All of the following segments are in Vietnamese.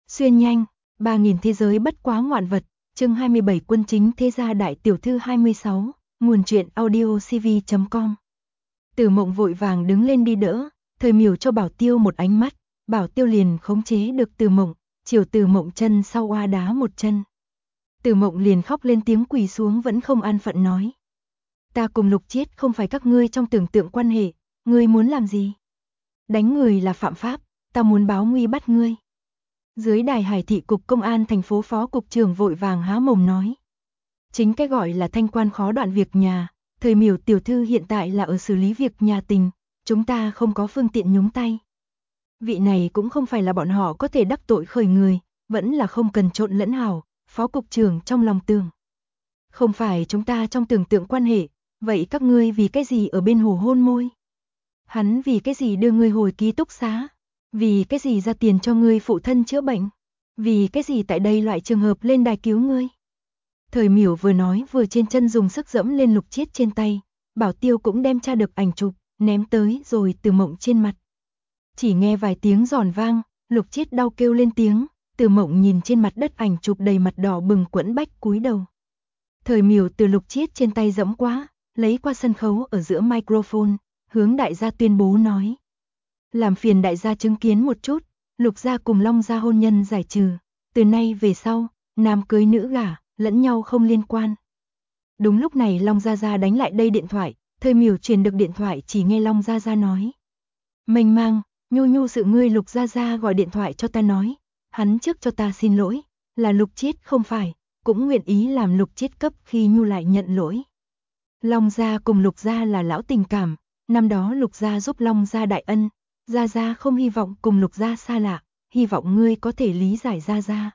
Xuyên nhanh, 3.000 thế giới bất quá ngoạn vật, chương 27 quân chính thế gia đại tiểu thư 26, nguồn truyện audio cv.com. Từ Mộng vội vàng đứng lên đi đỡ, Thời Miểu cho Bảo Tiêu một ánh mắt, Bảo Tiêu liền khống chế được Từ Mộng, chiều Từ Mộng chân sau oa đá một chân. Từ Mộng liền khóc lên tiếng quỳ xuống vẫn không an phận nói. Ta cùng Lục Chiết không phải các ngươi trong tưởng tượng quan hệ, ngươi muốn làm gì? Đánh người là phạm pháp, ta muốn báo nguy bắt ngươi. Dưới đài Hải thị cục công an thành phố phó cục trưởng vội vàng há mồm nói. Chính cái gọi là thanh quan khó đoạn việc nhà, Thời Miểu tiểu thư hiện tại là ở xử lý việc nhà tình, chúng ta không có phương tiện nhúng tay. Vị này cũng không phải là bọn họ có thể đắc tội khởi người, vẫn là không cần trộn lẫn hảo, phó cục trưởng trong lòng tưởng. Không phải chúng ta trong tưởng tượng quan hệ, vậy các ngươi vì cái gì ở bên hồ hôn môi? Hắn vì cái gì đưa ngươi hồi ký túc xá? Vì cái gì ra tiền cho ngươi phụ thân chữa bệnh? Vì cái gì tại đây loại trường hợp lên đài cứu ngươi? Thời Miểu vừa nói vừa trên chân dùng sức dẫm lên Lục Chiết trên tay, Bảo Tiêu cũng đem tra được ảnh chụp, ném tới rồi Từ Mộng trên mặt. Chỉ nghe vài tiếng giòn vang, Lục Chiết đau kêu lên tiếng, Từ Mộng nhìn trên mặt đất ảnh chụp đầy mặt đỏ bừng quẫn bách cúi đầu. Thời Miểu từ Lục Chiết trên tay dẫm quá, lấy qua sân khấu ở giữa microphone, hướng đại gia tuyên bố nói. Làm phiền đại gia chứng kiến một chút, Lục gia cùng Long gia hôn nhân giải trừ, từ nay về sau, nam cưới nữ gả, lẫn nhau không liên quan. Đúng lúc này Long gia gia đánh lại đây điện thoại, Thời Miểu truyền được điện thoại chỉ nghe Long gia gia nói. Mênh mang, nhu nhu sự ngươi Lục gia gia gọi điện thoại cho ta nói, hắn trước cho ta xin lỗi, là Lục Chiết không phải, cũng nguyện ý làm Lục Chiết cấp khi nhu lại nhận lỗi. Long gia cùng Lục gia là lão tình cảm, năm đó Lục gia giúp Long gia đại ân, Gia Gia không hy vọng cùng Lục gia xa lạ, hy vọng ngươi có thể lý giải Gia Gia.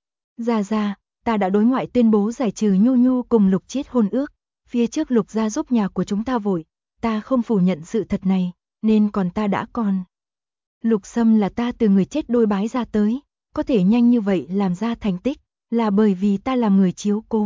Gia Gia, ta đã đối ngoại tuyên bố giải trừ Nhu Nhu cùng Lục Chiết hôn ước, phía trước Lục gia giúp nhà của chúng ta vội, ta không phủ nhận sự thật này, nên còn ta đã còn. Lục Sâm là ta từ người chết đôi bái ra tới, có thể nhanh như vậy làm ra thành tích, là bởi vì ta làm người chiếu cố.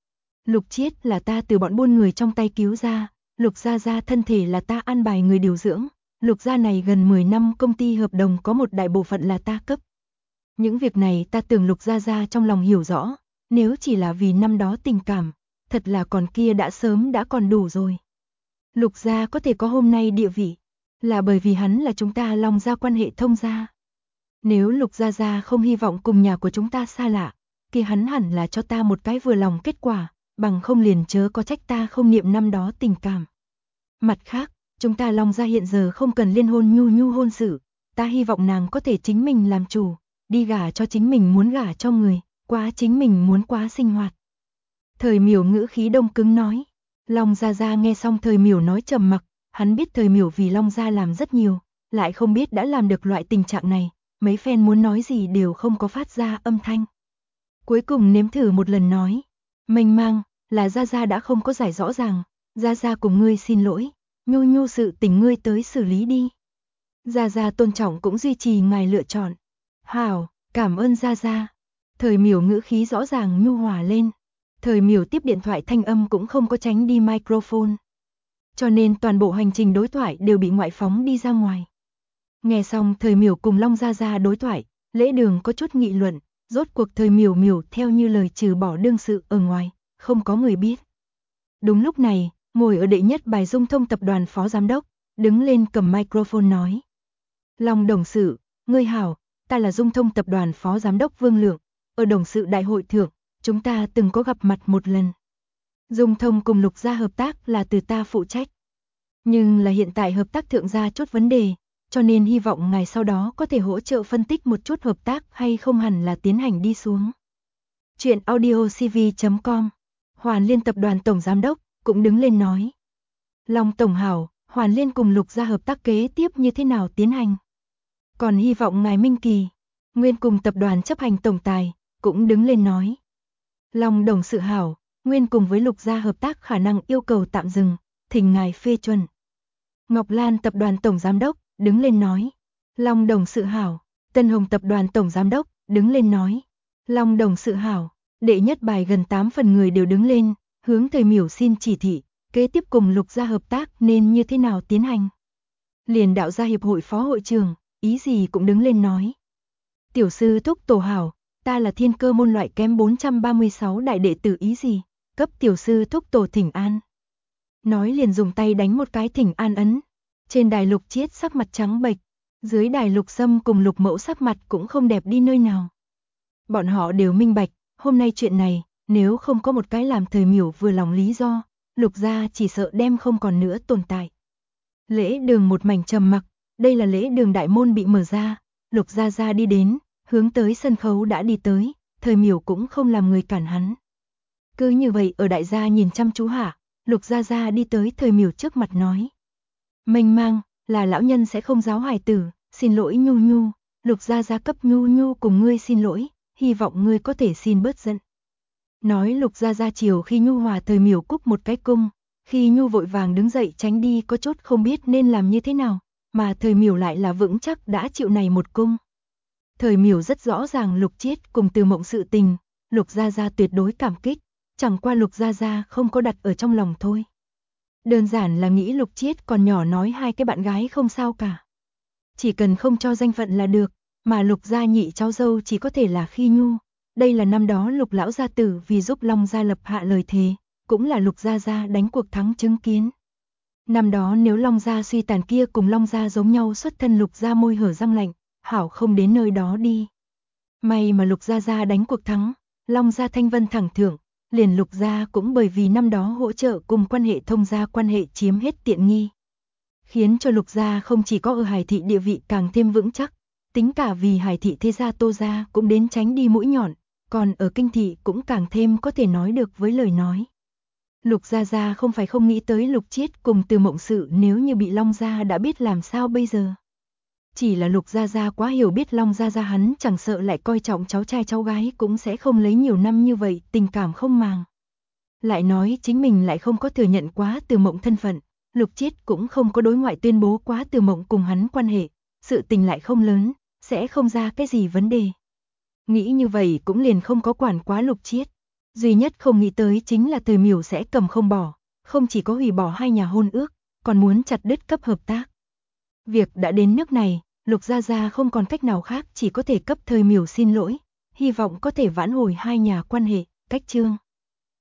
Lục Chiết là ta từ bọn buôn người trong tay cứu ra, Lục Gia Gia thân thể là ta an bài người điều dưỡng. Lục gia này gần 10 năm công ty hợp đồng có một đại bộ phận là ta cấp. Những việc này ta tưởng Lục gia gia trong lòng hiểu rõ, nếu chỉ là vì năm đó tình cảm, thật là còn kia đã sớm đã còn đủ rồi. Lục gia có thể có hôm nay địa vị, là bởi vì hắn là chúng ta Long gia quan hệ thông gia. Nếu Lục gia gia không hy vọng cùng nhà của chúng ta xa lạ, thì hắn hẳn là cho ta một cái vừa lòng kết quả, bằng không liền chớ có trách ta không niệm năm đó tình cảm. Mặt khác, chúng ta Long gia hiện giờ không cần liên hôn Nhu Nhu hôn sự, ta hy vọng nàng có thể chính mình làm chủ, đi gả cho chính mình muốn gả cho người, quá chính mình muốn quá sinh hoạt. Thời Miểu ngữ khí đông cứng nói. Long gia gia nghe xong Thời Miểu nói trầm mặc, hắn biết Thời Miểu vì Long gia làm rất nhiều, lại không biết đã làm được loại tình trạng này, mấy phen muốn nói gì đều không có phát ra âm thanh. Cuối cùng nếm thử một lần nói, mênh mang, là gia gia đã không có giải rõ ràng, gia gia cùng ngươi xin lỗi. Nhu Nhu sự tình ngươi tới xử lý đi. Gia Gia tôn trọng cũng duy trì ngài lựa chọn. Hảo, cảm ơn Gia Gia. Thời Miểu ngữ khí rõ ràng nhu hòa lên. Thời Miểu tiếp điện thoại thanh âm cũng không có tránh đi microphone. Cho nên toàn bộ hành trình đối thoại đều bị ngoại phóng đi ra ngoài. Nghe xong Thời Miểu cùng Long Gia Gia đối thoại, lễ đường có chút nghị luận, rốt cuộc Thời Miểu theo như lời trừ bỏ đương sự ở ngoài, không có người biết. Đúng lúc này, ngồi ở đệ nhất bài Dung Thông tập đoàn phó giám đốc, đứng lên cầm microphone nói. Long đồng sự, ngươi hảo, ta là Dung Thông tập đoàn phó giám đốc Vương Lượng, ở đồng sự đại hội thượng, chúng ta từng có gặp mặt một lần. Dung Thông cùng Lục gia hợp tác là từ ta phụ trách. Nhưng là hiện tại hợp tác thượng ra chút vấn đề, cho nên hy vọng ngài sau đó có thể hỗ trợ phân tích một chút hợp tác hay không hẳn là tiến hành đi xuống. Chuyện audio cv.com, Hoàn Liên tập đoàn tổng giám đốc cũng đứng lên nói. Long tổng hảo, Hoàn Liên cùng Lục gia hợp tác kế tiếp như thế nào tiến hành? Còn hy vọng ngài Minh Kỳ, Nguyên cùng tập đoàn chấp hành tổng tài, cũng đứng lên nói. Long đồng sự hảo, Nguyên cùng với Lục gia hợp tác khả năng yêu cầu tạm dừng, thỉnh ngài phê chuẩn. Ngọc Lan tập đoàn tổng giám đốc, đứng lên nói. Long đồng sự hảo, Tân Hồng tập đoàn tổng giám đốc, đứng lên nói. Long đồng sự hảo, đệ nhất bài gần 8 phần người đều đứng lên, hướng Thời Miểu xin chỉ thị, kế tiếp cùng Lục gia hợp tác nên như thế nào tiến hành. Liền đạo gia hiệp hội phó hội trưởng, ý gì cũng đứng lên nói. Tiểu sư thúc tổ hảo, ta là Thiên Cơ môn loại kém 436 đại đệ tử ý gì, cấp tiểu sư thúc tổ thỉnh an. Nói liền dùng tay đánh một cái thỉnh an ấn. Trên đài Lục Chiết sắc mặt trắng bệch, dưới đài Lục Sâm cùng Lục Mẫu sắc mặt cũng không đẹp đi nơi nào. Bọn họ đều minh bạch, hôm nay chuyện này, nếu không có một cái làm Thời Miểu vừa lòng lý do, Lục gia chỉ sợ đem không còn nữa tồn tại. Lễ đường một mảnh trầm mặc, đây là lễ đường đại môn bị mở ra, Lục gia gia đi đến, hướng tới sân khấu đã đi tới, Thời Miểu cũng không làm người cản hắn. Cứ như vậy ở đại gia nhìn chăm chú hạ, Lục gia gia đi tới Thời Miểu trước mặt nói. Mênh mang, là lão nhân sẽ không giáo hài tử, xin lỗi Nhu Nhu, Lục gia gia cấp Nhu Nhu cùng ngươi xin lỗi, hy vọng ngươi có thể xin bớt giận. Nói Lục gia gia chiều khi Nhu hòa Thời Miểu cúc một cái cung, khi Nhu vội vàng đứng dậy tránh đi có chút không biết nên làm như thế nào, mà Thời Miểu lại là vững chắc đã chịu này một cung. Thời Miểu rất rõ ràng Lục Chiết cùng Từ Mộng sự tình, Lục gia gia tuyệt đối cảm kích, chẳng qua Lục gia gia không có đặt ở trong lòng thôi. Đơn giản là nghĩ Lục Chiết còn nhỏ nói hai cái bạn gái không sao cả. Chỉ cần không cho danh phận là được, mà Lục gia nhị cháu dâu chỉ có thể là khi Nhu. Đây là năm đó Lục lão gia tử vì giúp Long gia lập hạ lời thề, cũng là Lục gia gia đánh cuộc thắng chứng kiến. Năm đó nếu Long gia suy tàn kia cùng Long gia giống nhau xuất thân Lục gia môi hở răng lạnh, hảo không đến nơi đó đi. May mà Lục gia gia đánh cuộc thắng, Long gia thanh vân thẳng thưởng, liền Lục gia cũng bởi vì năm đó hỗ trợ cùng quan hệ thông gia quan hệ chiếm hết tiện nghi. Khiến cho Lục gia không chỉ có ở Hải thị địa vị càng thêm vững chắc, tính cả vì Hải thị thế gia Tô gia cũng đến tránh đi mũi nhọn, còn ở Kinh thị cũng càng thêm có thể nói được với lời nói. Lục gia gia không phải không nghĩ tới Lục Chiết cùng Từ Mộng sự nếu như bị Long gia đã biết làm sao bây giờ. Chỉ là Lục gia gia quá hiểu biết Long gia gia hắn chẳng sợ lại coi trọng cháu trai cháu gái cũng sẽ không lấy nhiều năm như vậy, tình cảm không màng. Lại nói chính mình lại không có thừa nhận quá Từ Mộng thân phận, Lục Chiết cũng không có đối ngoại tuyên bố quá Từ Mộng cùng hắn quan hệ, sự tình lại không lớn, sẽ không ra cái gì vấn đề. Nghĩ như vậy cũng liền không có quản quá Lục Chiết. Duy nhất không nghĩ tới chính là Thời Miểu sẽ cầm không bỏ, không chỉ có hủy bỏ hai nhà hôn ước, còn muốn chặt đứt cấp hợp tác. Việc đã đến nước này, Lục gia gia không còn cách nào khác chỉ có thể cấp Thời Miểu xin lỗi, hy vọng có thể vãn hồi hai nhà quan hệ, cách chương.